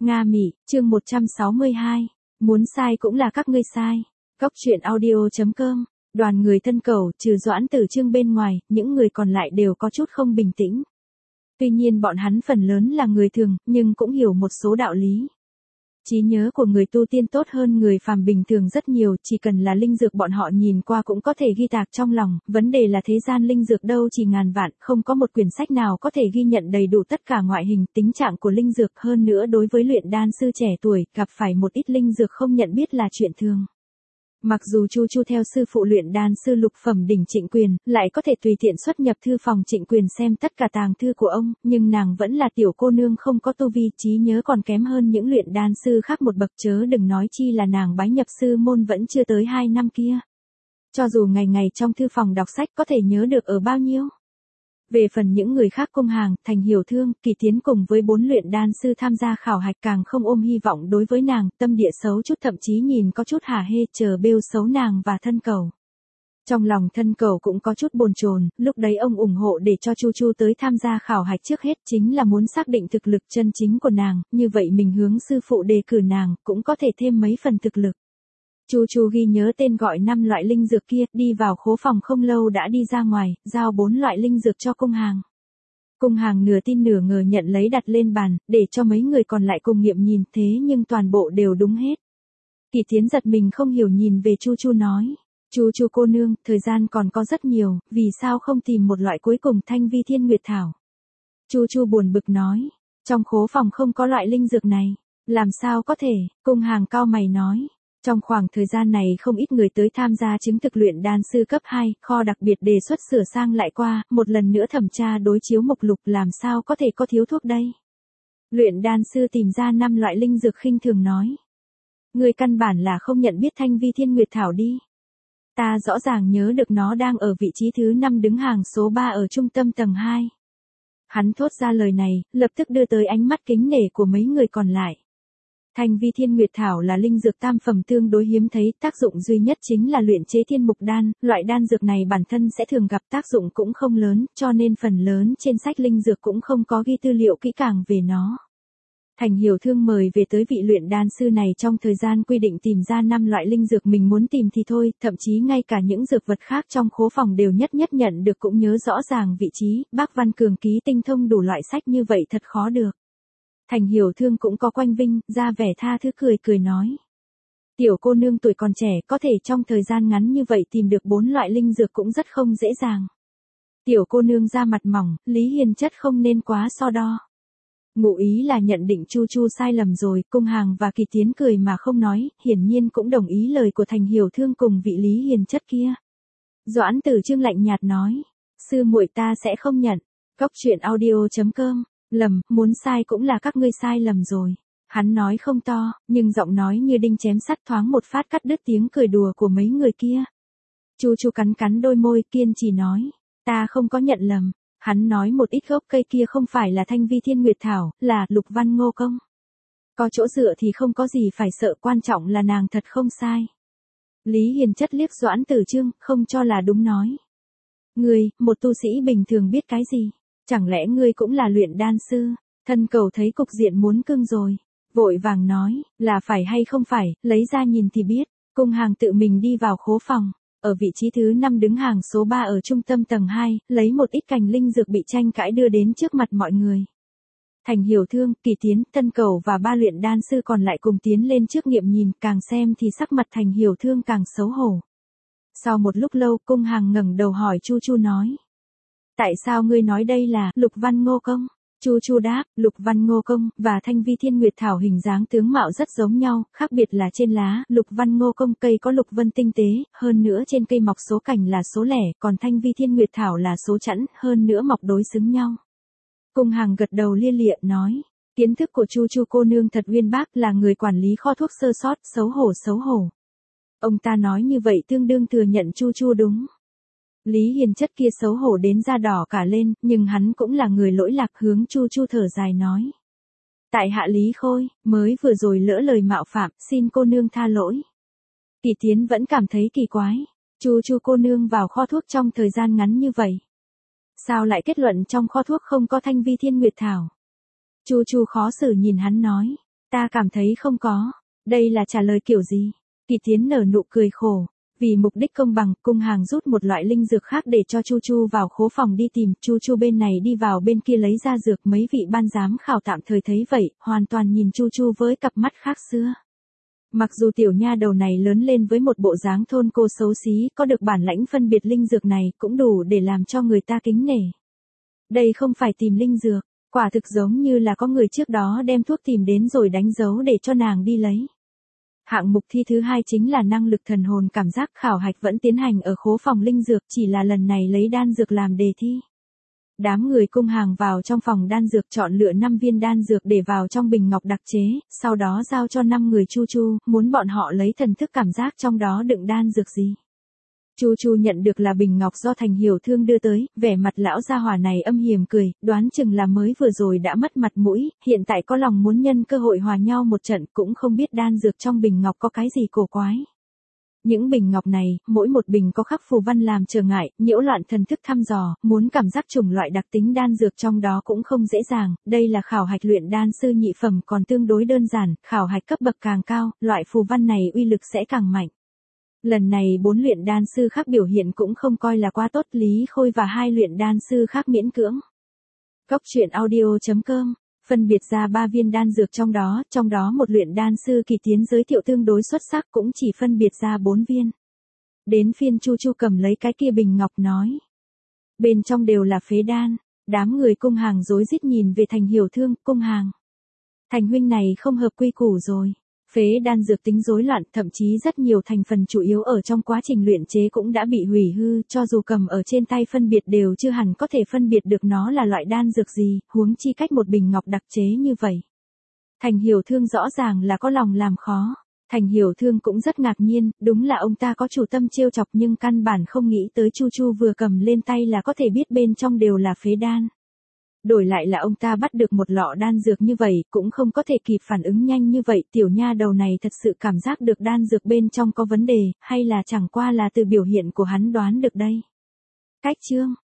Nga Mị, chương 162. Muốn sai cũng là các ngươi sai. Góc truyện audio.com. Đoàn người thân cầu, trừ Doãn Tử Trương bên ngoài, những người còn lại đều có chút không bình tĩnh. Tuy nhiên bọn hắn phần lớn là người thường, nhưng cũng hiểu một số đạo lý. Trí nhớ của người tu tiên tốt hơn người phàm bình thường rất nhiều, chỉ cần là linh dược bọn họ nhìn qua cũng có thể ghi tạc trong lòng, vấn đề là thế gian linh dược đâu chỉ ngàn vạn, không có một quyển sách nào có thể ghi nhận đầy đủ tất cả ngoại hình, tính trạng của linh dược, hơn nữa đối với luyện đan sư trẻ tuổi, gặp phải một ít linh dược không nhận biết là chuyện thường. Mặc dù Chu Chu theo sư phụ luyện đan sư lục phẩm đỉnh Trịnh Quyền, lại có thể tùy tiện xuất nhập thư phòng Trịnh Quyền xem tất cả tàng thư của ông, nhưng nàng vẫn là tiểu cô nương không có tu vi, trí nhớ còn kém hơn những luyện đan sư khác một bậc, chớ đừng nói chi là nàng bái nhập sư môn vẫn chưa tới 2 năm kia. Cho dù ngày ngày trong thư phòng đọc sách có thể nhớ được ở bao nhiêu. Về phần những người khác Cung Hàng, Thành Hiểu Thương, Kỳ Tiến cùng với 4 luyện đan sư tham gia khảo hạch càng không ôm hy vọng đối với nàng, tâm địa xấu chút, thậm chí nhìn có chút hả hê, chờ bêu xấu nàng và thân cầu. Trong lòng thân cầu cũng có chút bồn chồn, lúc đấy ông ủng hộ để cho Chu Chu tới tham gia khảo hạch trước hết chính là muốn xác định thực lực chân chính của nàng, như vậy mình hướng sư phụ đề cử nàng, cũng có thể thêm mấy phần thực lực. Chu Chu ghi nhớ tên gọi 5 loại linh dược kia, đi vào khố phòng không lâu đã đi ra ngoài, giao 4 loại linh dược cho Cung Hàng. Cung Hàng nửa tin nửa ngờ nhận lấy đặt lên bàn, để cho mấy người còn lại cùng nghiệm nhìn, thế nhưng toàn bộ đều đúng hết. Kỳ Tiến giật mình không hiểu nhìn về Chu Chu nói, Chu Chu cô nương, thời gian còn có rất nhiều, vì sao không tìm một loại cuối cùng Thanh Vi Thiên Nguyệt Thảo? Chu Chu buồn bực nói, trong khố phòng không có loại linh dược này, làm sao có thể? Cung Hàng cau mày nói. Trong khoảng thời gian này không ít người tới tham gia chứng thực luyện đan sư cấp 2, kho đặc biệt đề xuất sửa sang lại qua, một lần nữa thẩm tra đối chiếu mục lục, làm sao có thể có thiếu thuốc đây. Luyện đan sư tìm ra 5 loại linh dược khinh thường nói. Người căn bản là không nhận biết Thanh Vi Thiên Nguyệt Thảo đi. Ta rõ ràng nhớ được nó đang ở vị trí thứ 5 đứng hàng số 3 ở trung tâm tầng 2. Hắn thốt ra lời này, lập tức đưa tới ánh mắt kính nể của mấy người còn lại. Thanh Vi Thiên Nguyệt Thảo là linh dược tam phẩm tương đối hiếm thấy, tác dụng duy nhất chính là luyện chế thiên mục đan, loại đan dược này bản thân sẽ thường gặp tác dụng cũng không lớn, cho nên phần lớn trên sách linh dược cũng không có ghi tư liệu kỹ càng về nó. Thành Hiểu Thương mời về tới vị luyện đan sư này trong thời gian quy định tìm ra 5 loại linh dược mình muốn tìm thì thôi, thậm chí ngay cả những dược vật khác trong khố phòng đều nhất nhận được cũng nhớ rõ ràng vị trí, bác Văn Cường ký tinh thông đủ loại sách như vậy thật khó được. Thành Hiểu Thương cũng có quanh vinh, ra vẻ tha thứ cười nói. Tiểu cô nương tuổi còn trẻ có thể trong thời gian ngắn như vậy tìm được 4 loại linh dược cũng rất không dễ dàng. Tiểu cô nương da mặt mỏng, Lý Hiền Chất không nên quá so đo. Ngụ ý là nhận định Chu Chu sai lầm rồi, Cung Hàng và Kỳ Tiến cười mà không nói, hiển nhiên cũng đồng ý lời của Thành Hiểu Thương cùng vị Lý Hiền Chất kia. Doãn Tử Trương lạnh nhạt nói, sư muội ta sẽ không nhận. Góc truyện audio.com. Lầm, muốn sai cũng là các ngươi sai lầm rồi. Hắn nói không to, nhưng giọng nói như đinh chém sắt, thoáng một phát cắt đứt tiếng cười đùa của mấy người kia. Chu Chu cắn đôi môi, kiên trì nói, ta không có nhận lầm. Hắn nói một ít gốc cây kia không phải là Thanh Vi Thiên Nguyệt Thảo, là Lục Văn Ngô Công. Có chỗ dựa thì không có gì phải sợ, quan trọng là nàng thật không sai. Lý Hiền Chất liếc Doãn Tử Trương, không cho là đúng nói. Ngươi, một tu sĩ bình thường biết cái gì? Chẳng lẽ ngươi cũng là luyện đan sư? Thân cầu thấy cục diện muốn cưng rồi, vội vàng nói, là phải hay không phải, lấy ra nhìn thì biết. Cung Hàng tự mình đi vào khố phòng, ở vị trí thứ 5 đứng hàng số 3 ở trung tâm tầng 2, lấy một ít cành linh dược bị tranh cãi đưa đến trước mặt mọi người. Thành Hiểu Thương, Kỳ Tiến, Thân cầu và 3 luyện đan sư còn lại cùng tiến lên trước nghiệm nhìn, càng xem thì sắc mặt Thành Hiểu Thương càng xấu hổ. Sau một lúc lâu, Cung Hàng ngẩng đầu hỏi Chu Chu nói. Tại sao ngươi nói đây là Lục Văn Ngô Công? Chu Chu đáp, Lục Văn Ngô Công và Thanh Vi Thiên Nguyệt Thảo hình dáng tướng mạo rất giống nhau, khác biệt là trên lá, Lục Văn Ngô Công cây có lục vân tinh tế, hơn nữa trên cây mọc số cành là số lẻ, còn Thanh Vi Thiên Nguyệt Thảo là số chẵn, hơn nữa mọc đối xứng nhau. Cung Hàng gật đầu lia lịa nói, kiến thức của Chu Chu cô nương thật uyên bác, là người quản lý kho thuốc sơ sót, xấu hổ. Ông ta nói như vậy tương đương thừa nhận Chu Chu đúng. Lý Hiền Chất kia xấu hổ đến da đỏ cả lên, nhưng hắn cũng là người lỗi lạc, hướng Chu Chu thở dài nói. Tại hạ Lý Khôi, mới vừa rồi lỡ lời mạo phạm, xin cô nương tha lỗi. Kỳ Tiến vẫn cảm thấy kỳ quái. Chu Chu cô nương vào kho thuốc trong thời gian ngắn như vậy. Sao lại kết luận trong kho thuốc không có Thanh Vi Thiên Nguyệt Thảo? Chu Chu khó xử nhìn hắn nói. Ta cảm thấy không có. Đây là trả lời kiểu gì? Kỳ Thiến nở nụ cười khổ. Vì mục đích công bằng, cung hàng rút một loại linh dược khác để cho Chu Chu vào khố phòng đi tìm, Chu Chu bên này đi vào bên kia lấy ra dược, mấy vị ban giám khảo tạm thời thấy vậy, hoàn toàn nhìn Chu Chu với cặp mắt khác xưa. Mặc dù tiểu nha đầu này lớn lên với một bộ dáng thôn cô xấu xí, có được bản lãnh phân biệt linh dược này cũng đủ để làm cho người ta kính nể. Đây không phải tìm linh dược, quả thực giống như là có người trước đó đem thuốc tìm đến rồi đánh dấu để cho nàng đi lấy. Hạng mục thi thứ 2 chính là năng lực thần hồn cảm giác, khảo hạch vẫn tiến hành ở khố phòng linh dược, chỉ là lần này lấy đan dược làm đề thi. Đám người cung hàng vào trong phòng đan dược chọn lựa 5 viên đan dược để vào trong bình ngọc đặc chế, sau đó giao cho 5 người Chu Chu, muốn bọn họ lấy thần thức cảm giác trong đó đựng đan dược gì. Chu Chu nhận được là bình ngọc do Thành Hiểu Thương đưa tới, vẻ mặt lão gia hỏa này âm hiểm cười, đoán chừng là mới vừa rồi đã mất mặt mũi, hiện tại có lòng muốn nhân cơ hội hòa nhau một trận, cũng không biết đan dược trong bình ngọc có cái gì cổ quái. Những bình ngọc này, mỗi một bình có khắc phù văn làm trở ngại, nhiễu loạn thần thức thăm dò, muốn cảm giác chủng loại đặc tính đan dược trong đó cũng không dễ dàng, đây là khảo hạch luyện đan sư nhị phẩm còn tương đối đơn giản, khảo hạch cấp bậc càng cao, loại phù văn này uy lực sẽ càng mạnh. Lần này 4 luyện đan sư khác biểu hiện cũng không coi là quá tốt, Lý Khôi và 2 luyện đan sư khác miễn cưỡng. Cốc truyện audio.com phân biệt ra 3 viên đan dược trong đó một luyện đan sư Kỳ Tiến giới thiệu tương đối xuất sắc cũng chỉ phân biệt ra 4 viên. Đến phiên Chu Chu cầm lấy cái kia bình ngọc nói. Bên trong đều là phế đan, đám người cung hàng rối rít nhìn về Thành Hiểu Thương, cung hàng. Thành huynh này không hợp quy củ rồi. Phế đan dược tính rối loạn, thậm chí rất nhiều thành phần chủ yếu ở trong quá trình luyện chế cũng đã bị hủy hư, cho dù cầm ở trên tay phân biệt đều chưa hẳn có thể phân biệt được nó là loại đan dược gì, huống chi cách một bình ngọc đặc chế như vậy. Thành Hiểu Thương rõ ràng là có lòng làm khó. Thành Hiểu Thương cũng rất ngạc nhiên, đúng là ông ta có chủ tâm trêu chọc nhưng căn bản không nghĩ tới Chu Chu vừa cầm lên tay là có thể biết bên trong đều là phế đan. Đổi lại là ông ta bắt được một lọ đan dược như vậy, cũng không có thể kịp phản ứng nhanh như vậy, tiểu nha đầu này thật sự cảm giác được đan dược bên trong có vấn đề, hay là chẳng qua là từ biểu hiện của hắn đoán được đây. Cách chương